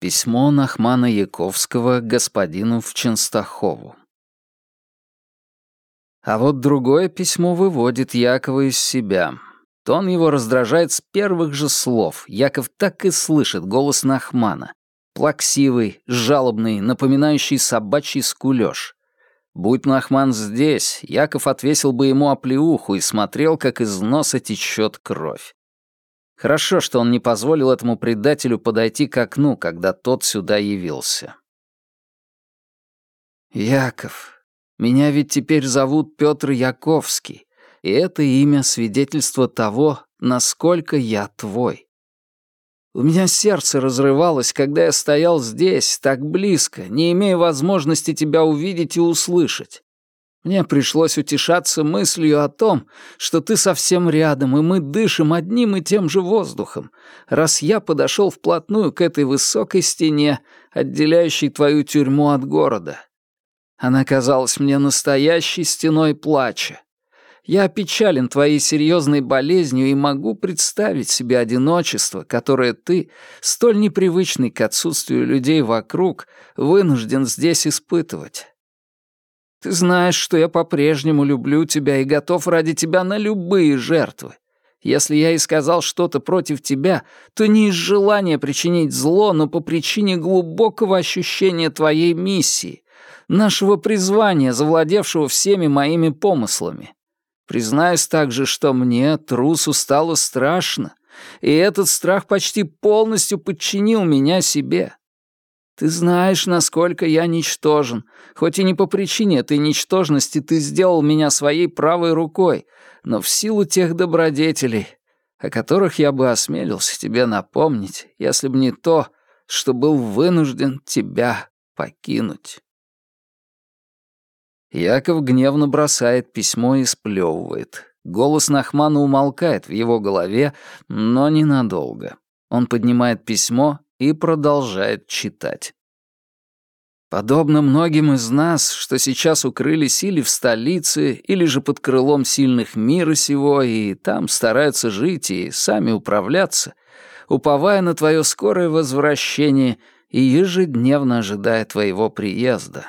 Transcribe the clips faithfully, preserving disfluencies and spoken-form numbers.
Письмо Нахмана Яковского господину в Ченстахову. А вот другое письмо выводит Якова из себя. Тон его раздражает с первых же слов. Яков так и слышит голос Нахмана. Плаксивый, жалобный, напоминающий собачий скулёж. Будь Нахман здесь, Яков отвесил бы ему оплеуху и смотрел, как из носа течет кровь. Хорошо, что он не позволил этому предателю подойти к окну, когда тот сюда явился. «Яков, меня ведь теперь зовут Петр Яковский, и это имя — свидетельство того, насколько я твой. У меня сердце разрывалось, когда я стоял здесь, так близко, не имея возможности тебя увидеть и услышать. Мне пришлось утешаться мыслью о том, что ты совсем рядом, и мы дышим одним и тем же воздухом, раз я подошел вплотную к этой высокой стене, отделяющей твою тюрьму от города. Она казалась мне настоящей стеной плача. Я опечален твоей серьезной болезнью и могу представить себе одиночество, которое ты, столь непривычный к отсутствию людей вокруг, вынужден здесь испытывать. Ты знаешь, что я по-прежнему люблю тебя и готов ради тебя на любые жертвы. Если я и сказал что-то против тебя, то не из желания причинить зло, но по причине глубокого ощущения твоей миссии, нашего призвания, завладевшего всеми моими помыслами. Признаюсь также, что мне, трусу, стало страшно, и этот страх почти полностью подчинил меня себе. Ты знаешь, насколько я ничтожен, хоть и не по причине этой ничтожности ты сделал меня своей правой рукой, но в силу тех добродетелей, о которых я бы осмелился тебе напомнить, если бы не то, что был вынужден тебя покинуть». Яков гневно бросает письмо и сплёвывает. Голос Нахмана умолкает в его голове, но ненадолго. Он поднимает письмо и продолжает читать. «Подобно многим из нас, что сейчас укрылись или в столице, или же под крылом сильных мира сего, и там стараются жить и сами управляться, уповая на твое скорое возвращение и ежедневно ожидая твоего приезда.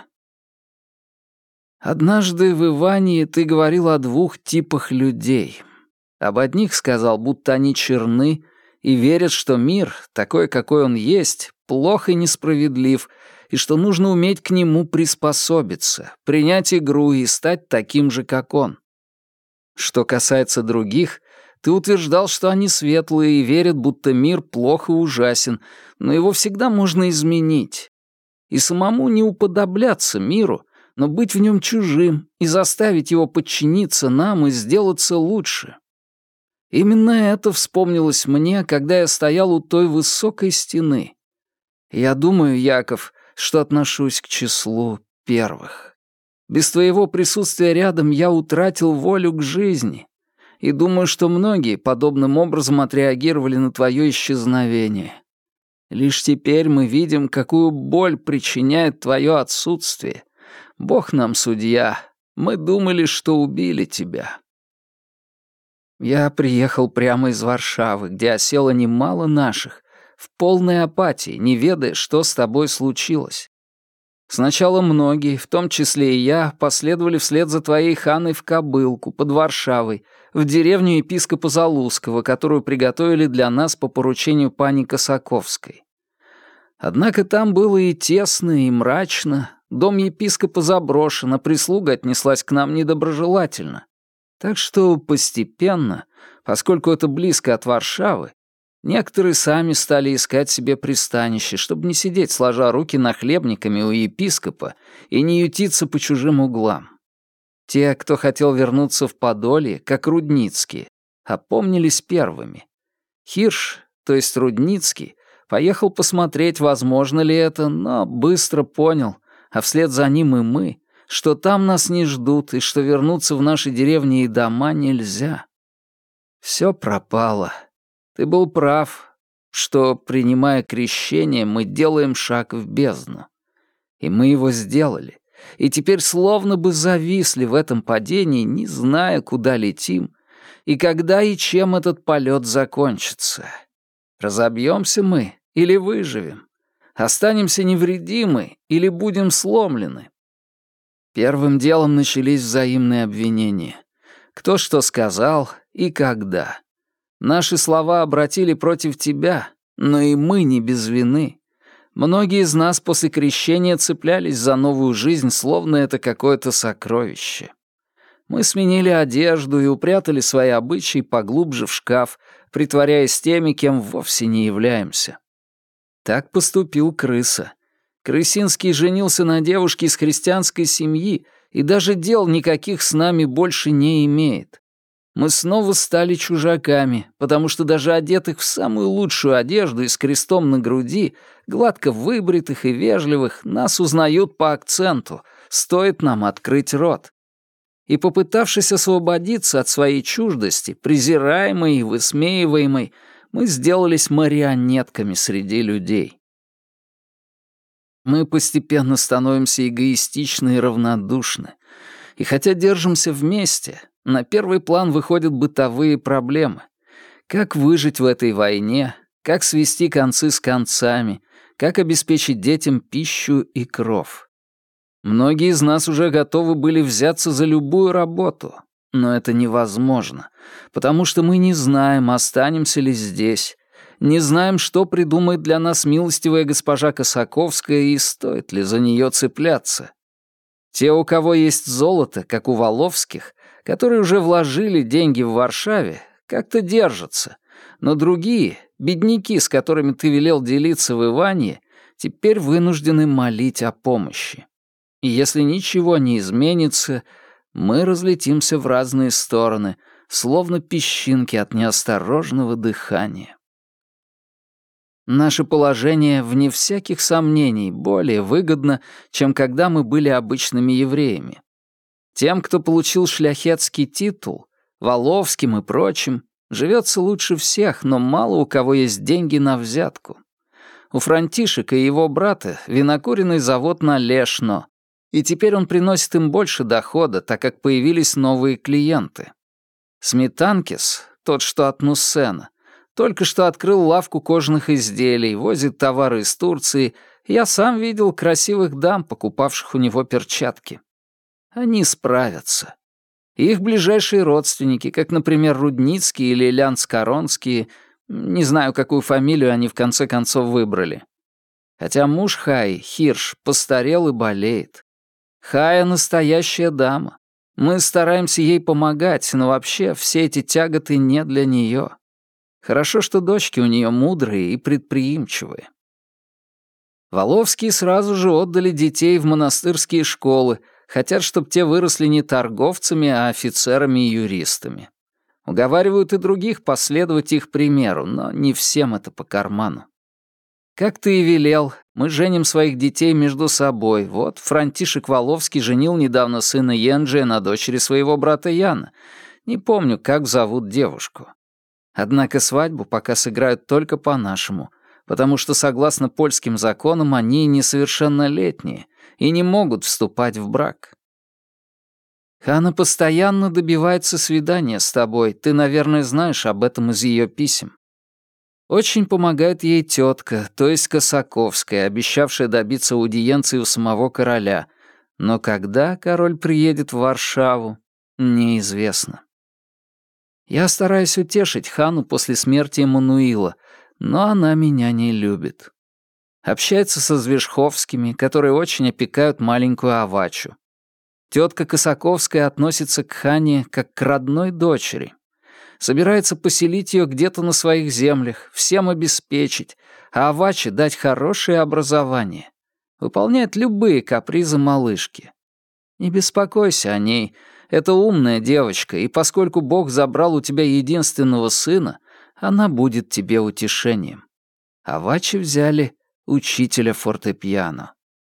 Однажды в Ивании ты говорил о двух типах людей. Об одних сказал, будто они черны, и верят, что мир, такой, какой он есть, плох и несправедлив, и что нужно уметь к нему приспособиться, принять игру и стать таким же, как он. Что касается других, ты утверждал, что они светлые и верят, будто мир плох и ужасен, но его всегда можно изменить. И самому не уподобляться миру, но быть в нем чужим и заставить его подчиниться нам и сделаться лучше. Именно это вспомнилось мне, когда я стоял у той высокой стены. Я думаю, Яков, что отношусь к числу первых. Без твоего присутствия рядом я утратил волю к жизни, и думаю, что многие подобным образом отреагировали на твое исчезновение. Лишь теперь мы видим, какую боль причиняет твое отсутствие. Бог нам судья, мы думали, что убили тебя. Я приехал прямо из Варшавы, где осело немало наших, в полной апатии, не ведая, что с тобой случилось. Сначала многие, в том числе и я, последовали вслед за твоей ханой в Кобылку, под Варшавой, в деревню епископа Залузского, которую приготовили для нас по поручению пани Косаковской. Однако там было и тесно, и мрачно, дом епископа заброшен, а прислуга отнеслась к нам недоброжелательно. Так что постепенно, поскольку это близко от Варшавы, некоторые сами стали искать себе пристанище, чтобы не сидеть сложа руки нахлебниками у епископа и не ютиться по чужим углам. Те, кто хотел вернуться в Подолье, как Рудницкие, опомнились первыми. Хирш, то есть Рудницкий, поехал посмотреть, возможно ли это, но быстро понял, а вслед за ним и мы, что там нас не ждут и что вернуться в наши деревни и дома нельзя. Все пропало. Ты был прав, что, принимая крещение, мы делаем шаг в бездну. И мы его сделали, и теперь словно бы зависли в этом падении, не зная, куда летим, и когда и чем этот полет закончится. Разобьемся мы или выживем? Останемся невредимы или будем сломлены? Первым делом начались взаимные обвинения. Кто что сказал и когда. Наши слова обратили против тебя, но и мы не без вины. Многие из нас после крещения цеплялись за новую жизнь, словно это какое-то сокровище. Мы сменили одежду и упрятали свои обычаи поглубже в шкаф, притворяясь теми, кем вовсе не являемся. Так поступил крыса. Крысинский женился на девушке из христианской семьи и даже дел никаких с нами больше не имеет. Мы снова стали чужаками, потому что даже одетых в самую лучшую одежду и с крестом на груди, гладко выбритых и вежливых, нас узнают по акценту, стоит нам открыть рот. И попытавшись освободиться от своей чуждости, презираемой и высмеиваемой, мы сделались марионетками среди людей. Мы постепенно становимся эгоистичны и равнодушны. И хотя держимся вместе, на первый план выходят бытовые проблемы. Как выжить в этой войне, как свести концы с концами, как обеспечить детям пищу и кров. Многие из нас уже готовы были взяться за любую работу, но это невозможно, потому что мы не знаем, останемся ли здесь, не знаем, что придумает для нас милостивая госпожа Косаковская и стоит ли за нее цепляться. Те, у кого есть золото, как у Воловских, которые уже вложили деньги в Варшаве, как-то держатся, но другие, бедняки, с которыми ты велел делиться в Иванье, теперь вынуждены молить о помощи. И если ничего не изменится, мы разлетимся в разные стороны, словно песчинки от неосторожного дыхания. Наше положение, вне всяких сомнений, более выгодно, чем когда мы были обычными евреями. Тем, кто получил шляхетский титул, Воловским и прочим, живется лучше всех, но мало у кого есть деньги на взятку. У Франтишека и его брата винокуренный завод на Лешно, и теперь он приносит им больше дохода, так как появились новые клиенты. Сметанкис, тот, что от Нуссена, только что открыл лавку кожаных изделий, возит товары из Турции. Я сам видел красивых дам, покупавших у него перчатки. Они справятся. Их ближайшие родственники, как, например, Рудницкие или Лянскоронские, не знаю, какую фамилию они в конце концов выбрали. Хотя муж Хаи, Хирш, постарел и болеет. Хая — настоящая дама. Мы стараемся ей помогать, но вообще все эти тяготы не для нее. Хорошо, что дочки у нее мудрые и предприимчивые. Воловские сразу же отдали детей в монастырские школы, хотят, чтобы те выросли не торговцами, а офицерами и юристами. Уговаривают и других последовать их примеру, но не всем это по карману. Как ты и велел, мы женим своих детей между собой. Вот Франтишек Воловский женил недавно сына Енджия на дочери своего брата Яна. Не помню, как зовут девушку. Однако свадьбу пока сыграют только по-нашему, потому что, согласно польским законам, они несовершеннолетние и не могут вступать в брак. Хана постоянно добивается свидания с тобой, ты, наверное, знаешь об этом из ее писем. Очень помогает ей тетка, то есть Косаковская, обещавшая добиться аудиенции у самого короля, но когда король приедет в Варшаву, неизвестно. Я стараюсь утешить Хану после смерти Эммануила, но она меня не любит. Общается со Звежховскими, которые очень опекают маленькую Авачу. Тетка Косаковская относится к Хане как к родной дочери. Собирается поселить ее где-то на своих землях, всем обеспечить, а Аваче дать хорошее образование. Выполняет любые капризы малышки. Не беспокойся о ней. Это умная девочка, и поскольку Бог забрал у тебя единственного сына, она будет тебе утешением. А Ваче взяли учителя фортепиано.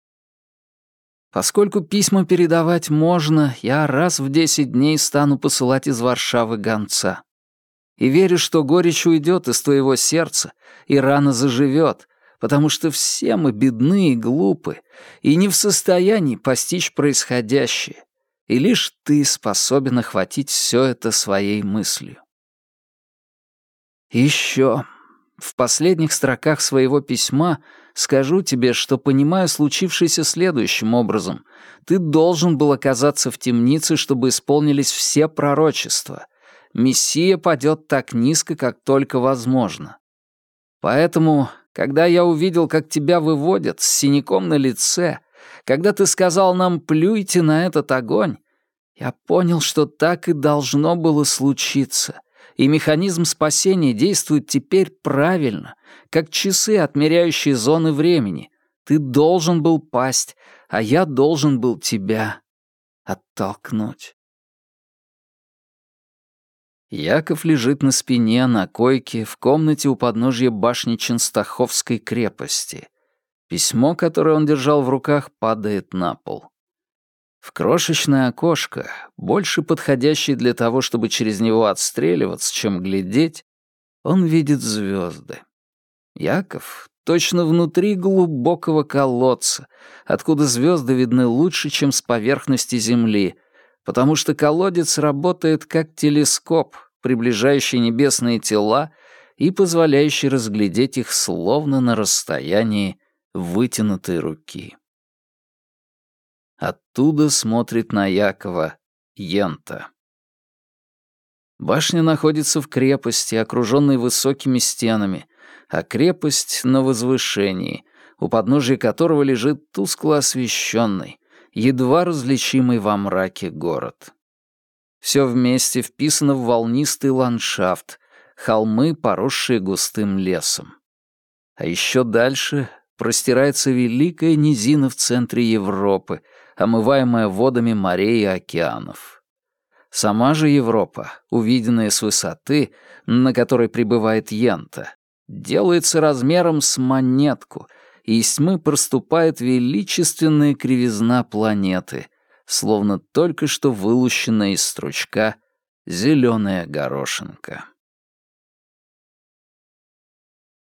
Поскольку письма передавать можно, я раз в десять дней стану посылать из Варшавы гонца. И верю, что горечь уйдет из твоего сердца, и рана заживет, потому что все мы бедны и глупы, и не в состоянии постичь происходящее. И лишь ты способен охватить все это своей мыслью. И еще, в последних строках своего письма Скажу тебе, что понимаю случившееся следующим образом. Ты должен был оказаться в темнице, чтобы исполнились все пророчества. Мессия падет так низко, как только возможно. Поэтому, когда я увидел, как тебя выводят с синяком на лице, когда ты сказал нам «плюйте на этот огонь», я понял, что так и должно было случиться, и механизм спасения действует теперь правильно, как часы, отмеряющие зоны времени. Ты должен был пасть, а я должен был тебя оттолкнуть. Яков лежит на спине на койке в комнате у подножья башни Ченстаховской крепости. Письмо, которое он держал в руках, падает на пол. В крошечное окошко, больше подходящее для того, чтобы через него отстреливаться, чем глядеть, он видит звезды. Яков точно внутри глубокого колодца, откуда звезды видны лучше, чем с поверхности земли, потому что колодец работает как телескоп, приближающий небесные тела и позволяющий разглядеть их словно на расстоянии вытянутой руки. Оттуда смотрит на Якова Йента. Башня находится в крепости, окруженной высокими стенами, а крепость на возвышении, у подножия которого лежит тускло освещенный, едва различимый во мраке город. Все вместе вписано в волнистый ландшафт, холмы, поросшие густым лесом. А еще дальше простирается великая низина в центре Европы, омываемая водами морей и океанов. Сама же Европа, увиденная с высоты, на которой пребывает Йента, делается размером с монетку, и из тьмы проступает величественная кривизна планеты, словно только что вылущенная из стручка зеленая горошинка.